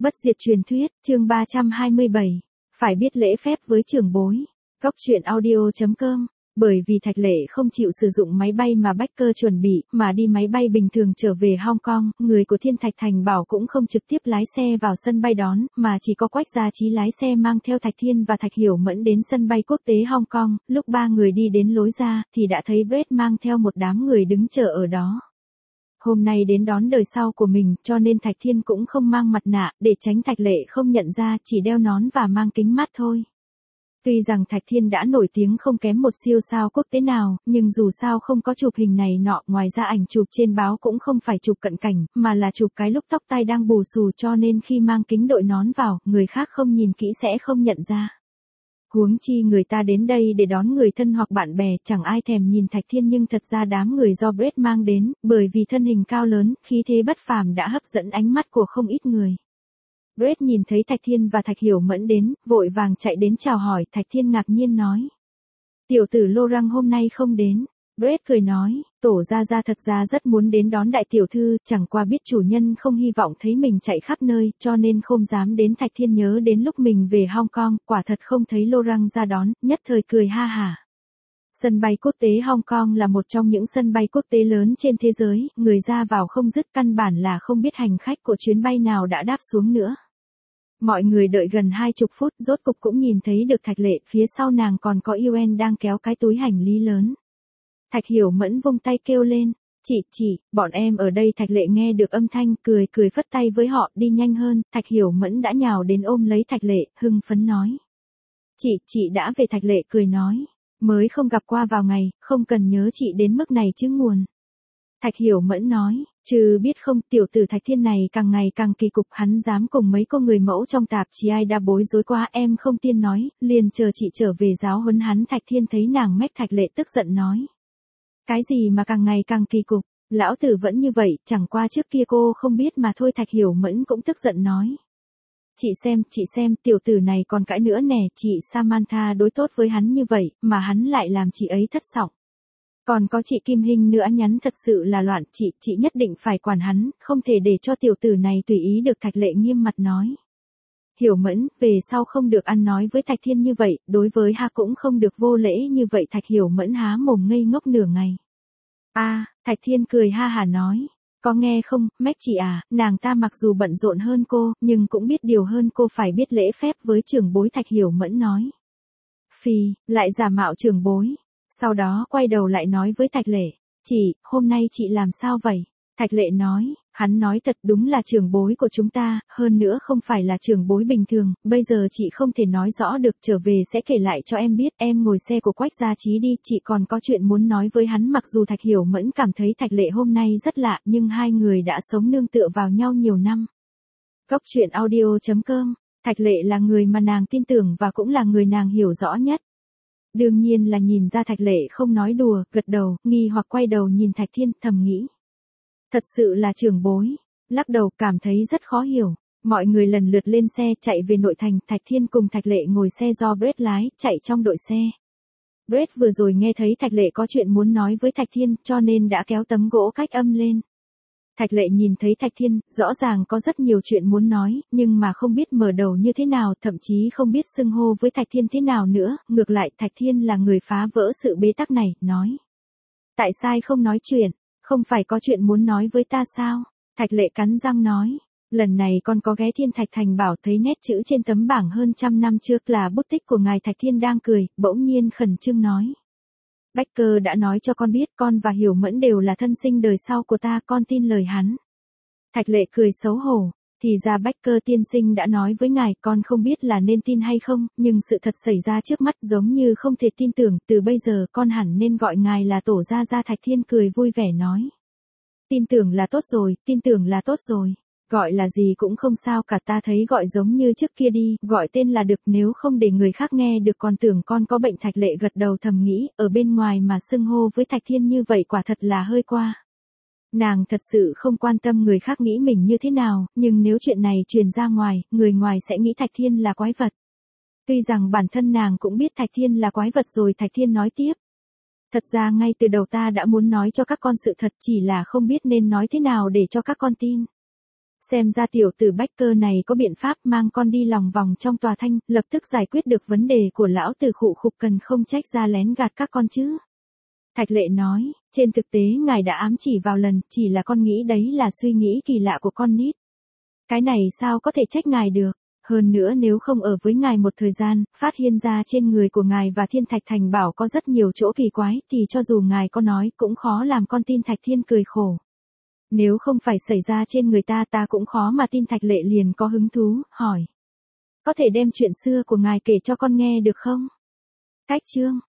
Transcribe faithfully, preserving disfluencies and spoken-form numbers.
Bất diệt truyền thuyết, chương ba trăm hai mươi bảy. Phải biết lễ phép với trưởng bối. Góc truyện audio chấm com. Bởi vì Thạch Lệ không chịu sử dụng máy bay mà Baker chuẩn bị, mà đi máy bay bình thường trở về Hong Kong, người của Thiên Thạch Thành Bảo cũng không trực tiếp lái xe vào sân bay đón, mà chỉ có Quách Gia Chí lái xe mang theo Thạch Thiên và Thạch Hiểu Mẫn đến sân bay quốc tế Hong Kong. Lúc ba người đi đến lối ra, thì đã thấy Brett mang theo một đám người đứng chờ ở đó. Hôm nay đến đón đời sau của mình, cho nên Thạch Thiên cũng không mang mặt nạ, để tránh Thạch Lệ không nhận ra, chỉ đeo nón và mang kính mát thôi. Tuy rằng Thạch Thiên đã nổi tiếng không kém một siêu sao quốc tế nào, nhưng dù sao không có chụp hình này nọ, ngoài ra ảnh chụp trên báo cũng không phải chụp cận cảnh, mà là chụp cái lúc tóc tai đang bù xù, cho nên khi mang kính đội nón vào, người khác không nhìn kỹ sẽ không nhận ra. Huống chi người ta đến đây để đón người thân hoặc bạn bè, chẳng ai thèm nhìn Thạch Thiên, nhưng thật ra đám người do Brett mang đến, bởi vì thân hình cao lớn, khí thế bất phàm đã hấp dẫn ánh mắt của không ít người. Brett nhìn thấy Thạch Thiên và Thạch Hiểu Mẫn đến, vội vàng chạy đến chào hỏi. Thạch Thiên ngạc nhiên nói: tiểu tử Lô Răng hôm nay không đến. Brett cười nói: tổ gia gia thật ra rất muốn đến đón đại tiểu thư, chẳng qua biết chủ nhân không hy vọng thấy mình chạy khắp nơi, cho nên không dám đến. Thạch Thiên nhớ đến lúc mình về Hong Kong, quả thật không thấy Lô Răng ra đón, nhất thời cười ha hả. Sân bay quốc tế Hong Kong là một trong những sân bay quốc tế lớn trên thế giới, người ra vào không dứt, căn bản là không biết hành khách của chuyến bay nào đã đáp xuống nữa. Mọi người đợi gần hai chục phút, rốt cục cũng nhìn thấy được Thạch Lệ, phía sau nàng còn có Yuen đang kéo cái túi hành lý lớn. Thạch Hiểu Mẫn vung tay kêu lên: chị, chị, bọn em ở đây. Thạch Lệ nghe được âm thanh, cười cười phất tay với họ, đi nhanh hơn. Thạch Hiểu Mẫn đã nhào đến ôm lấy Thạch Lệ, hưng phấn nói: chị, chị đã về. Thạch Lệ cười nói: mới không gặp qua vào ngày, không cần nhớ chị đến mức này chứ nguồn. Thạch Hiểu Mẫn nói: chứ biết không, tiểu tử Thạch Thiên này càng ngày càng kỳ cục, hắn dám cùng mấy cô người mẫu trong tạp chí ai đã bối rối quá, em không tin nói, liền chờ chị trở về giáo huấn hắn. Thạch Thiên thấy nàng mách, Thạch Lệ tức giận nói: cái gì mà càng ngày càng kỳ cục, lão tử vẫn như vậy, chẳng qua trước kia cô không biết mà thôi. Thạch Hiểu Mẫn cũng tức giận nói: chị xem, chị xem, tiểu tử này còn cãi nữa nè, chị Samantha đối tốt với hắn như vậy, mà hắn lại làm chị ấy thất vọng. Còn có chị Kim Hinh nữa, nhắn thật sự là loạn, chị, chị nhất định phải quản hắn, không thể để cho tiểu tử này tùy ý được. Thạch Lệ nghiêm mặt nói: Hiểu Mẫn, về sau không được ăn nói với Thạch Thiên như vậy, đối với ha cũng không được vô lễ như vậy. Thạch Hiểu Mẫn há mồm ngây ngốc nửa ngày. A, à, Thạch Thiên cười ha hả nói: có nghe không, mách chị à, nàng ta mặc dù bận rộn hơn cô, nhưng cũng biết điều hơn cô, phải biết lễ phép với trưởng bối. Thạch Hiểu Mẫn nói: Phi, lại giả mạo trưởng bối. Sau đó quay đầu lại nói với Thạch Lệ: chị, hôm nay chị làm sao vậy? Thạch Lệ nói: hắn nói thật, đúng là trưởng bối của chúng ta, hơn nữa không phải là trưởng bối bình thường, bây giờ chị không thể nói rõ được, trở về sẽ kể lại cho em biết. Em ngồi xe của Quách Gia Chí đi, chị còn có chuyện muốn nói với hắn. Mặc dù Thạch Hiểu Mẫn cảm thấy Thạch Lệ hôm nay rất lạ, nhưng hai người đã sống nương tựa vào nhau nhiều năm. Góc truyện audio chấm com. Thạch Lệ là người mà nàng tin tưởng và cũng là người nàng hiểu rõ nhất. Đương nhiên là nhìn ra Thạch Lệ không nói đùa, gật đầu, nghi hoặc quay đầu nhìn Thạch Thiên, thầm nghĩ: thật sự là trưởng bối. Lắc đầu, cảm thấy rất khó hiểu. Mọi người lần lượt lên xe, chạy về nội thành. Thạch Thiên cùng Thạch Lệ ngồi xe do Brett lái, chạy trong đội xe. Brett vừa rồi nghe thấy Thạch Lệ có chuyện muốn nói với Thạch Thiên, cho nên đã kéo tấm gỗ cách âm lên. Thạch Lệ nhìn thấy Thạch Thiên, rõ ràng có rất nhiều chuyện muốn nói, nhưng mà không biết mở đầu như thế nào, thậm chí không biết xưng hô với Thạch Thiên thế nào nữa. Ngược lại, Thạch Thiên là người phá vỡ sự bế tắc này, nói: tại sao không nói chuyện, không phải có chuyện muốn nói với ta sao? Thạch Lệ cắn răng nói: lần này con có ghé Thiên Thạch Thành Bảo, thấy nét chữ trên tấm bảng hơn trăm năm trước là bút tích của ngài. Thạch Thiên đang cười, bỗng nhiên khẩn trương nói: Baker đã nói cho con biết, con và Hiểu Mẫn đều là thân sinh đời sau của ta, con tin lời hắn. Thạch Lệ cười xấu hổ: thì ra Baker tiên sinh đã nói với ngài, con không biết là nên tin hay không, nhưng sự thật xảy ra trước mắt giống như không thể tin tưởng, từ bây giờ con hẳn nên gọi ngài là tổ gia gia. Thạch Thiên cười vui vẻ nói: tin tưởng là tốt rồi, tin tưởng là tốt rồi. Gọi là gì cũng không sao cả, ta thấy gọi giống như trước kia đi, gọi tên là được, nếu không để người khác nghe được còn tưởng con có bệnh. Thạch Lệ gật đầu, thầm nghĩ, ở bên ngoài mà xưng hô với Thạch Thiên như vậy quả thật là hơi qua. Nàng thật sự không quan tâm người khác nghĩ mình như thế nào, nhưng nếu chuyện này truyền ra ngoài, người ngoài sẽ nghĩ Thạch Thiên là quái vật. Tuy rằng bản thân nàng cũng biết Thạch Thiên là quái vật rồi. Thạch Thiên nói tiếp: thật ra ngay từ đầu ta đã muốn nói cho các con sự thật, chỉ là không biết nên nói thế nào để cho các con tin. Xem ra tiểu tử bách cơ này có biện pháp mang con đi lòng vòng trong tòa thanh, lập tức giải quyết được vấn đề của lão tử khụ khục, cần không trách ra lén gạt các con chứ. Thạch Lệ nói, trên thực tế ngài đã ám chỉ vào lần, chỉ là con nghĩ đấy là suy nghĩ kỳ lạ của con nít. Cái này sao có thể trách ngài được, hơn nữa nếu không ở với ngài một thời gian, phát hiện ra trên người của ngài và Thiên Thạch Thành Bảo có rất nhiều chỗ kỳ quái, thì cho dù ngài có nói cũng khó làm con tin Thạch Thiên cười khổ. Nếu không phải xảy ra trên người ta ta cũng khó mà tin. Thạch Lệ liền có hứng thú, hỏi. Có thể đem chuyện xưa của ngài kể cho con nghe được không? Cách chương